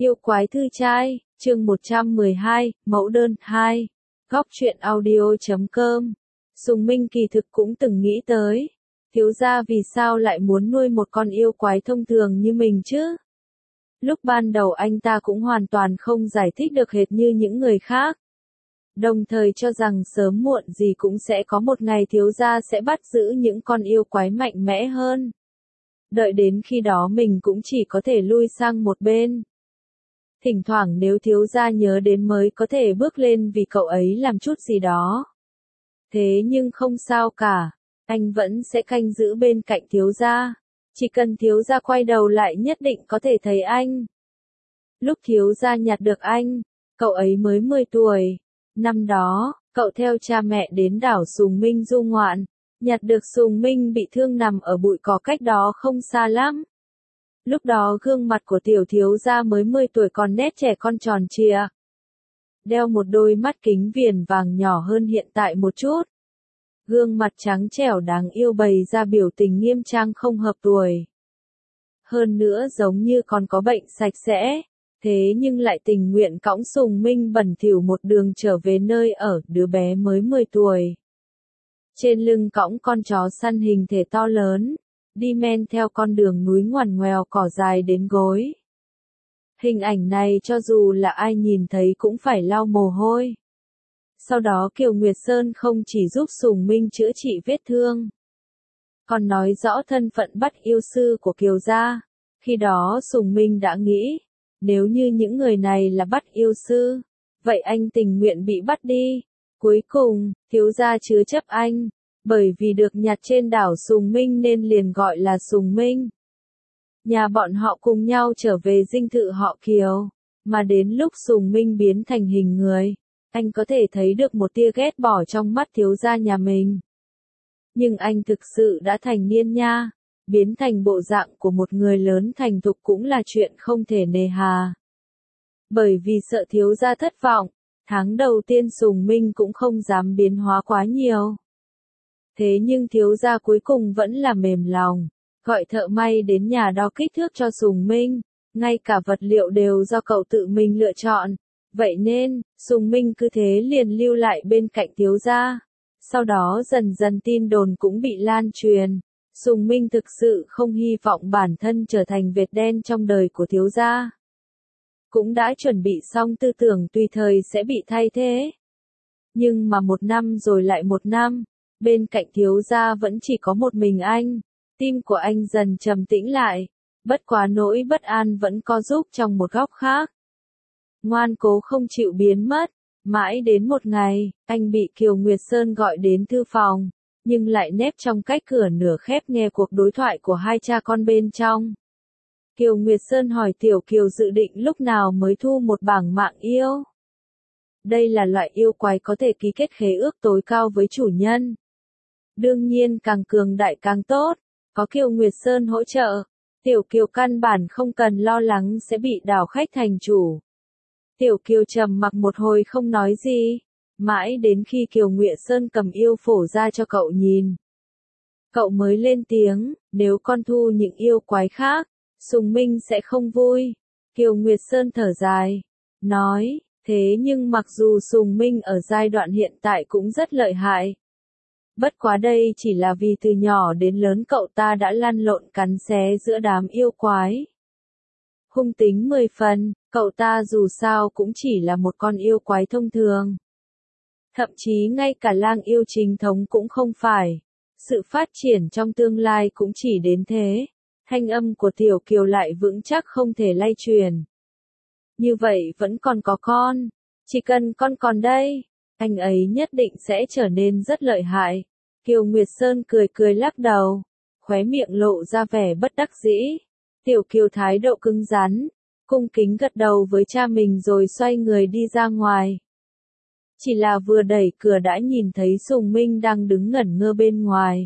Yêu quái thư trai, chương 112, mẫu đơn 2. Góc truyện audio.com. Sùng Minh kỳ thực cũng từng nghĩ tới, thiếu gia vì sao lại muốn nuôi một con yêu quái thông thường như mình chứ? Lúc ban đầu anh ta cũng hoàn toàn không giải thích được hệt như những người khác. Đồng thời cho rằng sớm muộn gì cũng sẽ có một ngày thiếu gia sẽ bắt giữ những con yêu quái mạnh mẽ hơn. Đợi đến khi đó mình cũng chỉ có thể lui sang một bên. Thỉnh thoảng nếu thiếu gia nhớ đến mới có thể bước lên vì cậu ấy làm chút gì đó. Thế nhưng không sao cả, anh vẫn sẽ canh giữ bên cạnh thiếu gia. Chỉ cần thiếu gia quay đầu lại nhất định có thể thấy anh. Lúc thiếu gia nhặt được anh, cậu ấy mới 10 tuổi. Năm đó, cậu theo cha mẹ đến đảo Sùng Minh du ngoạn, nhặt được Sùng Minh bị thương nằm ở bụi cỏ cách đó không xa lắm. Lúc đó gương mặt của tiểu thiếu gia mới 10 tuổi còn nét trẻ con tròn trịa. Đeo một đôi mắt kính viền vàng nhỏ hơn hiện tại một chút. Gương mặt trắng trẻo đáng yêu bày ra biểu tình nghiêm trang không hợp tuổi. Hơn nữa giống như còn có bệnh sạch sẽ, thế nhưng lại tình nguyện cõng Sùng Minh bẩn thỉu một đường trở về nơi ở đứa bé mới 10 tuổi. Trên lưng cõng con chó săn hình thể to lớn, đi men theo con đường núi ngoằn ngoèo cỏ dài đến gối. Hình ảnh này cho dù là ai nhìn thấy cũng phải lau mồ hôi. Sau đó Kiều Nguyệt Sơn không chỉ giúp Sùng Minh chữa trị vết thương, còn nói rõ thân phận bắt yêu sư của Kiều gia. Khi đó Sùng Minh đã nghĩ, nếu như những người này là bắt yêu sư, vậy anh tình nguyện bị bắt đi. Cuối cùng, thiếu gia chứa chấp anh, bởi vì được nhặt trên đảo Sùng Minh nên liền gọi là Sùng Minh. Nhà bọn họ cùng nhau trở về dinh thự họ Kiều, mà đến lúc Sùng Minh biến thành hình người, anh có thể thấy được một tia ghét bỏ trong mắt thiếu gia nhà mình. Nhưng anh thực sự đã thành niên nha, biến thành bộ dạng của một người lớn thành thục cũng là chuyện không thể nề hà. Bởi vì sợ thiếu gia thất vọng, tháng đầu tiên Sùng Minh cũng không dám biến hóa quá nhiều. Thế nhưng thiếu gia cuối cùng vẫn là mềm lòng, gọi thợ may đến nhà đo kích thước cho Sùng Minh, ngay cả vật liệu đều do cậu tự mình lựa chọn. Vậy nên, Sùng Minh cứ thế liền lưu lại bên cạnh thiếu gia. Sau đó dần dần tin đồn cũng bị lan truyền. Sùng Minh thực sự không hy vọng bản thân trở thành vệt đen trong đời của thiếu gia. Cũng đã chuẩn bị xong tư tưởng tùy thời sẽ bị thay thế. Nhưng mà một năm rồi lại một năm, bên cạnh thiếu gia vẫn chỉ có một mình anh. Tim của anh dần trầm tĩnh lại, bất quá nỗi bất an vẫn co giúp trong một góc khác. Ngoan cố không chịu biến mất, mãi đến một ngày, anh bị Kiều Nguyệt Sơn gọi đến thư phòng, nhưng lại nép trong cách cửa nửa khép nghe cuộc đối thoại của hai cha con bên trong. Kiều Nguyệt Sơn hỏi Tiểu Kiều dự định lúc nào mới thu một bảng mạng yêu. Đây là loại yêu quái có thể ký kết khế ước tối cao với chủ nhân. Đương nhiên càng cường đại càng tốt, có Kiều Nguyệt Sơn hỗ trợ, Tiểu Kiều căn bản không cần lo lắng sẽ bị đảo khách thành chủ. Tiểu Kiều trầm mặc một hồi không nói gì, mãi đến khi Kiều Nguyệt Sơn cầm yêu phổ ra cho cậu nhìn. Cậu mới lên tiếng, nếu con thu những yêu quái khác, Sùng Minh sẽ không vui. Kiều Nguyệt Sơn thở dài, nói, thế nhưng mặc dù Sùng Minh ở giai đoạn hiện tại cũng rất lợi hại. Bất quá đây chỉ là vì từ nhỏ đến lớn cậu ta đã lăn lộn cắn xé giữa đám yêu quái. Hung tính 10 phần, cậu ta dù sao cũng chỉ là một con yêu quái thông thường. Thậm chí ngay cả lang yêu chính thống cũng không phải. Sự phát triển trong tương lai cũng chỉ đến thế. Thanh âm của Tiểu Kiều lại vững chắc không thể lay truyền. Như vậy vẫn còn có con. Chỉ cần con còn đây, anh ấy nhất định sẽ trở nên rất lợi hại. Kiều Nguyệt Sơn cười cười lắc đầu, khóe miệng lộ ra vẻ bất đắc dĩ. Tiểu Kiều thái độ cứng rắn, cung kính gật đầu với cha mình rồi xoay người đi ra ngoài. Chỉ là vừa đẩy cửa đã nhìn thấy Sùng Minh đang đứng ngẩn ngơ bên ngoài.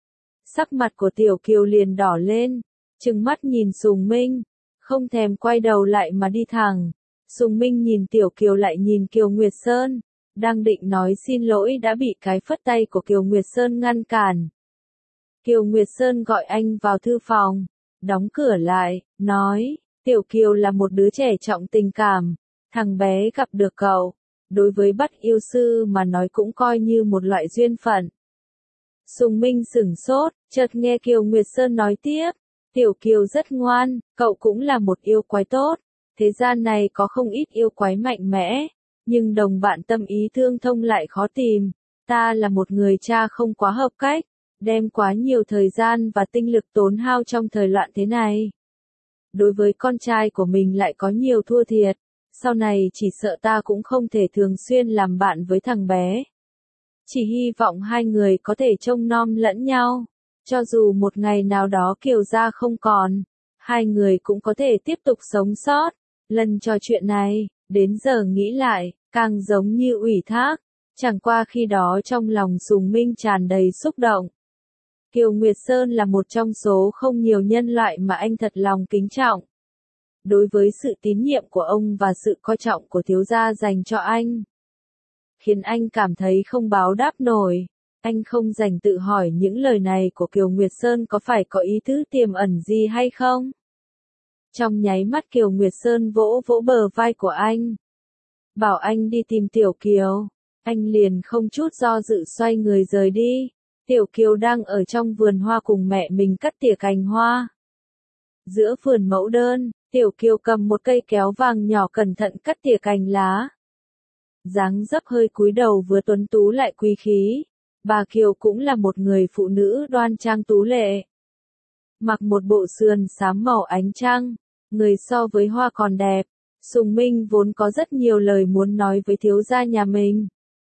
Sắc mặt của Tiểu Kiều liền đỏ lên, trừng mắt nhìn Sùng Minh, không thèm quay đầu lại mà đi thẳng. Sùng Minh nhìn Tiểu Kiều lại nhìn Kiều Nguyệt Sơn, đang định nói xin lỗi đã bị cái phất tay của Kiều Nguyệt Sơn ngăn cản. Kiều Nguyệt Sơn gọi anh vào thư phòng, đóng cửa lại, nói, Tiểu Kiều là một đứa trẻ trọng tình cảm, thằng bé gặp được cậu, đối với bắt yêu sư mà nói cũng coi như một loại duyên phận. Sùng Minh sửng sốt, chợt nghe Kiều Nguyệt Sơn nói tiếp, Tiểu Kiều rất ngoan, cậu cũng là một yêu quái tốt, thế gian này có không ít yêu quái mạnh mẽ, nhưng đồng bạn tâm ý tương thông lại khó tìm, ta là một người cha không quá hợp cách, đem quá nhiều thời gian và tinh lực tốn hao trong thời loạn thế này. Đối với con trai của mình lại có nhiều thua thiệt, sau này chỉ sợ ta cũng không thể thường xuyên làm bạn với thằng bé. Chỉ hy vọng hai người có thể trông nom lẫn nhau, cho dù một ngày nào đó Kiều gia không còn, hai người cũng có thể tiếp tục sống sót. Lần trò chuyện này, đến giờ nghĩ lại, càng giống như ủy thác, chẳng qua khi đó trong lòng Sùng Minh tràn đầy xúc động. Kiều Nguyệt Sơn là một trong số không nhiều nhân loại mà anh thật lòng kính trọng. Đối với sự tín nhiệm của ông và sự coi trọng của thiếu gia dành cho anh, khiến anh cảm thấy không báo đáp nổi. Anh không dành tự hỏi những lời này của Kiều Nguyệt Sơn có phải có ý tứ tiềm ẩn gì hay không. Trong nháy mắt Kiều Nguyệt Sơn vỗ vỗ bờ vai của anh, bảo anh đi tìm Tiểu Kiều. Anh liền không chút do dự xoay người rời đi. Tiểu Kiều đang ở trong vườn hoa cùng mẹ mình cắt tỉa cành hoa. Giữa vườn mẫu đơn, Tiểu Kiều cầm một cây kéo vàng nhỏ cẩn thận cắt tỉa cành lá. Dáng dấp hơi cúi đầu vừa tuấn tú lại quý khí. Bà Kiều cũng là một người phụ nữ đoan trang tú lệ. Mặc một bộ sườn xám màu ánh trăng, người so với hoa còn đẹp. Sùng Minh vốn có rất nhiều lời muốn nói với thiếu gia nhà mình.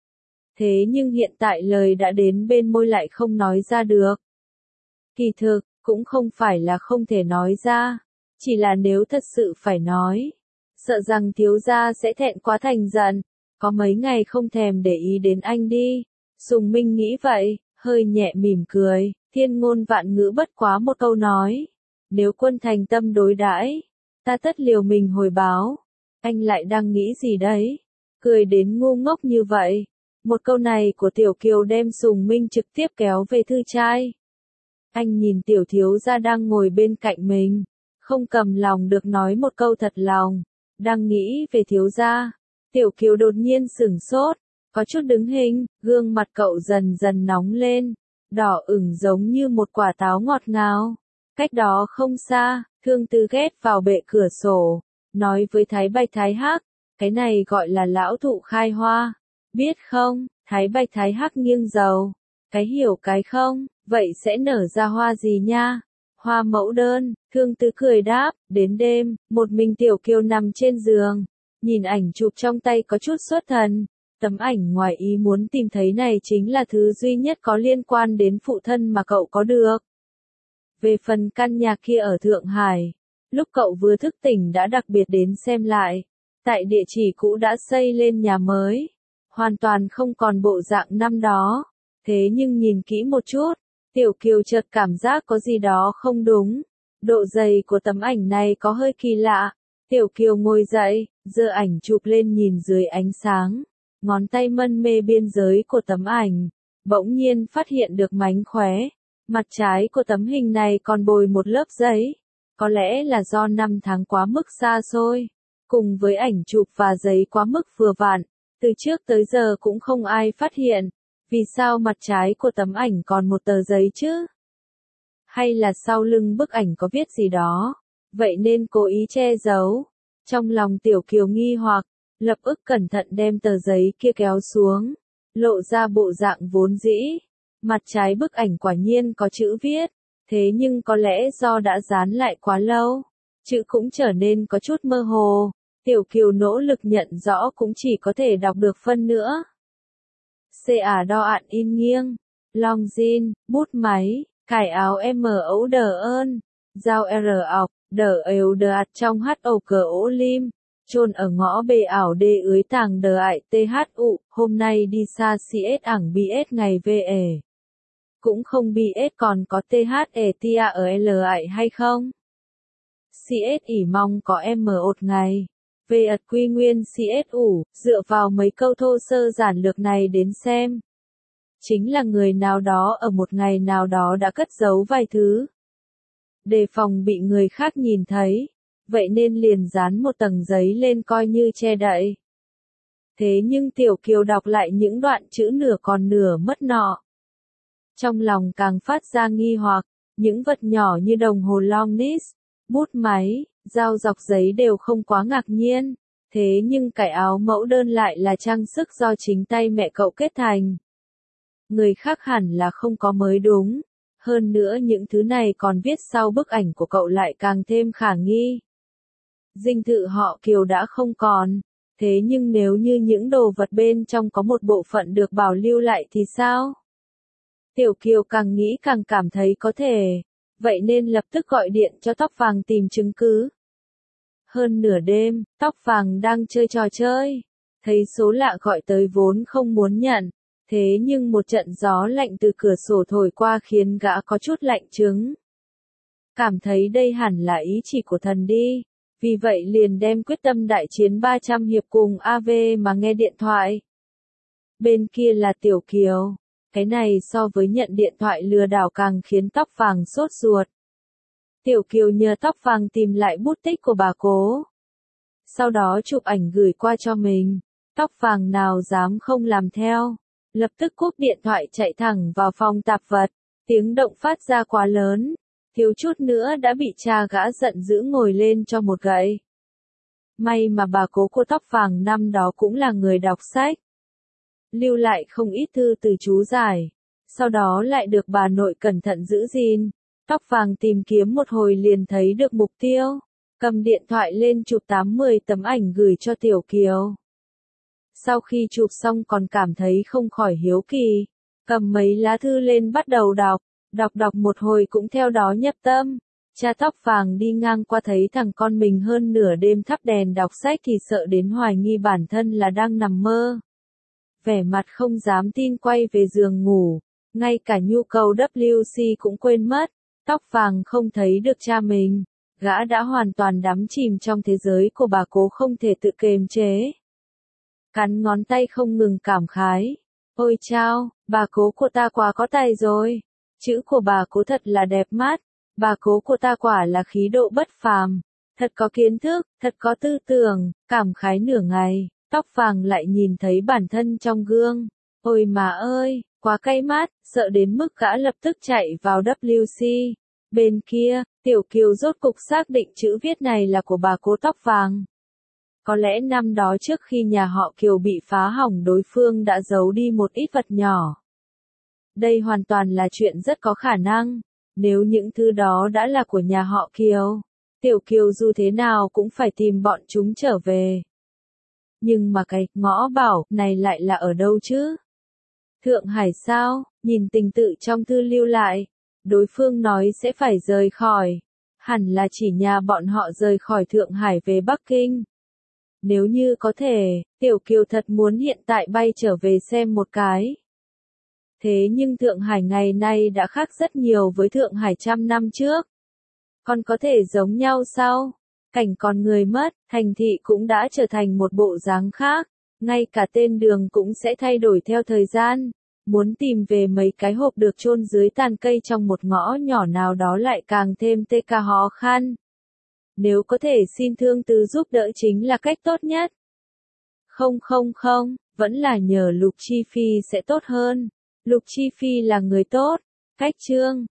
Thế nhưng hiện tại lời đã đến bên môi lại không nói ra được. Kỳ thực, cũng không phải là không thể nói ra, chỉ là nếu thật sự phải nói, sợ rằng thiếu gia sẽ thẹn quá thành giận, có mấy ngày không thèm để ý đến anh đi. Sùng Minh nghĩ vậy, hơi nhẹ mỉm cười, thiên ngôn vạn ngữ bất quá một câu nói. Nếu quân thành tâm đối đãi, ta tất liều mình hồi báo. Anh lại đang nghĩ gì đấy? Cười đến ngu ngốc như vậy. Một câu này của Tiểu Kiều đem Sùng Minh trực tiếp kéo về thư trai. Anh nhìn Tiểu thiếu gia đang ngồi bên cạnh mình, không cầm lòng được nói một câu thật lòng. Đang nghĩ về thiếu gia, Tiểu Kiều đột nhiên sửng sốt, có chút đứng hình, gương mặt cậu dần dần nóng lên, đỏ ửng giống như một quả táo ngọt ngào. Cách đó không xa, Thương Tư ghét vào bệ cửa sổ, nói với Thái Bạch Thái Hắc, cái này gọi là lão thụ khai hoa, biết không? Thái Bạch Thái Hắc nghiêng đầu, cái hiểu cái không, vậy sẽ nở ra hoa gì nha? Hoa mẫu đơn. Thương Tư cười đáp. Đến đêm, một mình Tiểu Kiều nằm trên giường, nhìn ảnh chụp trong tay có chút xuất thần. Tấm ảnh ngoài ý muốn tìm thấy này chính là thứ duy nhất có liên quan đến phụ thân mà cậu có được. Về phần căn nhà kia ở Thượng Hải, lúc cậu vừa thức tỉnh đã đặc biệt đến xem lại. Tại địa chỉ cũ đã xây lên nhà mới, hoàn toàn không còn bộ dạng năm đó. Thế nhưng nhìn kỹ một chút, Tiểu Kiều chợt cảm giác có gì đó không đúng. Độ dày của tấm ảnh này có hơi kỳ lạ. Tiểu Kiều ngồi dậy, giơ ảnh chụp lên nhìn dưới ánh sáng. Ngón tay mân mê biên giới của tấm ảnh, bỗng nhiên phát hiện được mánh khóe. Mặt trái của tấm hình này còn bồi một lớp giấy. Có lẽ là do năm tháng quá mức xa xôi, cùng với ảnh chụp và giấy quá mức vừa vặn, từ trước tới giờ cũng không ai phát hiện. Vì sao mặt trái của tấm ảnh còn một tờ giấy chứ? Hay là sau lưng bức ảnh có viết gì đó, vậy nên cố ý che giấu? Trong lòng Tiểu Kiều nghi hoặc, lập tức cẩn thận đem tờ giấy kia kéo xuống, lộ ra bộ dạng vốn dĩ. Mặt trái bức ảnh quả nhiên có chữ viết, thế nhưng có lẽ do đã dán lại quá lâu, chữ cũng trở nên có chút mơ hồ. Tiểu Kiều nỗ lực nhận rõ cũng chỉ có thể đọc được phân nữa. Đo ạn in nghiêng, long jean, bút máy, cải áo M ấu đờ ơn, dao R ọc, đờ ếu đờ ạt trong H ổ cờ ố lim, chôn ở ngõ bề ảo đê ưới tàng đờ ại THU, hôm nay đi xa CS ảng BS ngày VE. Cũng không BS còn có THE tia ở L ại hay không? CS ỉ mong có M ột ngày. Về ật quy nguyên CSU, dựa vào mấy câu thô sơ giản lược này đến xem. Chính là người nào đó ở một ngày nào đó đã cất giấu vài thứ. Đề phòng bị người khác nhìn thấy. vậy nên liền dán một tầng giấy lên coi như che đậy. Thế nhưng Tiểu Kiều đọc lại những đoạn chữ nửa còn nửa mất nọ. Trong lòng càng phát ra nghi hoặc, những vật nhỏ như đồng hồ Longines, bút máy, dao dọc giấy đều không quá ngạc nhiên. Thế nhưng cái áo mẫu đơn lại là trang sức do chính tay mẹ cậu kết thành. Người khác hẳn là không có mới đúng. Hơn nữa những thứ này còn viết sau bức ảnh của cậu lại càng thêm khả nghi. Dinh thự họ Kiều đã không còn. Thế nhưng nếu như những đồ vật bên trong có một bộ phận được bảo lưu lại thì sao? Tiểu Kiều càng nghĩ càng cảm thấy có thể. Vậy nên lập tức gọi điện cho Tóc Vàng tìm chứng cứ. Hơn nửa đêm, Tóc Vàng đang chơi trò chơi. Thấy số lạ gọi tới vốn không muốn nhận. Thế nhưng một trận gió lạnh từ cửa sổ thổi qua khiến gã có chút lạnh trứng. Cảm thấy đây hẳn là ý chỉ của thần đi. Vì vậy liền đem quyết tâm đại chiến 300 hiệp cùng AV mà nghe điện thoại. Bên kia là Tiểu Kiều. Cái này so với nhận điện thoại lừa đảo càng khiến Tóc Vàng sốt ruột. Tiểu Kiều nhờ Tóc Vàng tìm lại bút tích của bà cố. Sau đó chụp ảnh gửi qua cho mình. Tóc Vàng nào dám không làm theo. Lập tức cúp điện thoại chạy thẳng vào phòng tạp vật. Tiếng động phát ra quá lớn. Thiếu chút nữa đã bị cha gã giận dữ ngồi lên cho một gậy. May mà bà cố của Tóc Vàng năm đó cũng là người đọc sách. Lưu lại không ít thư từ chú giải. Sau đó lại được bà nội cẩn thận giữ gìn. Tóc Vàng tìm kiếm một hồi liền thấy được mục tiêu. Cầm điện thoại lên chụp 8-10 tấm ảnh gửi cho Tiểu Kiều. Sau khi chụp xong còn cảm thấy không khỏi hiếu kỳ. Cầm mấy lá thư lên bắt đầu đọc. Đọc một hồi cũng theo đó nhập tâm. Cha Tóc Vàng đi ngang qua thấy thằng con mình hơn nửa đêm thắp đèn đọc sách thì sợ đến hoài nghi bản thân là đang nằm mơ. Vẻ mặt không dám tin quay về giường ngủ. Ngay cả nhu cầu WC cũng quên mất. Tóc Vàng không thấy được cha mình. Gã đã hoàn toàn đắm chìm trong thế giới của bà cố không thể tự kiềm chế. Cắn ngón tay không ngừng cảm khái. Ôi chao, bà cố của ta quá có tài rồi. Chữ của bà cố thật là đẹp mắt. Bà cố của ta quả là khí độ bất phàm. Thật có kiến thức, thật có tư tưởng. Cảm khái nửa ngày, Tóc Vàng lại nhìn thấy bản thân trong gương. Ôi mà ơi, quá cay mắt, sợ đến mức gã lập tức chạy vào WC. Bên kia, Tiểu Kiều rốt cục xác định chữ viết này là của bà cố Tóc Vàng. Có lẽ năm đó trước khi nhà họ Kiều bị phá hỏng đối phương đã giấu đi một ít vật nhỏ. Đây hoàn toàn là chuyện rất có khả năng. Nếu những thứ đó đã là của nhà họ Kiều, Tiểu Kiều dù thế nào cũng phải tìm bọn chúng trở về. Nhưng mà cái ngõ bảo này lại là ở đâu chứ? Thượng Hải sao? Nhìn tình tự trong thư lưu lại. Đối phương nói sẽ phải rời khỏi. Hẳn là chỉ nhà bọn họ rời khỏi Thượng Hải về Bắc Kinh. Nếu như có thể, Tiểu Kiều thật muốn hiện tại bay trở về xem một cái. Thế nhưng Thượng Hải ngày nay đã khác rất nhiều với Thượng Hải trăm năm trước. Còn có thể giống nhau sao? Cảnh con người mất, thành thị cũng đã trở thành một bộ dáng khác. Ngay cả tên đường cũng sẽ thay đổi theo thời gian. Muốn tìm về mấy cái hộp được chôn dưới tàn cây trong một ngõ nhỏ nào đó lại càng thêm tê ca khó khăn. Nếu có thể xin thương từ giúp đỡ chính là cách tốt nhất. Không, vẫn là nhờ Lục Chi Phi sẽ tốt hơn. Lục Chi Phi là người tốt. Cách chương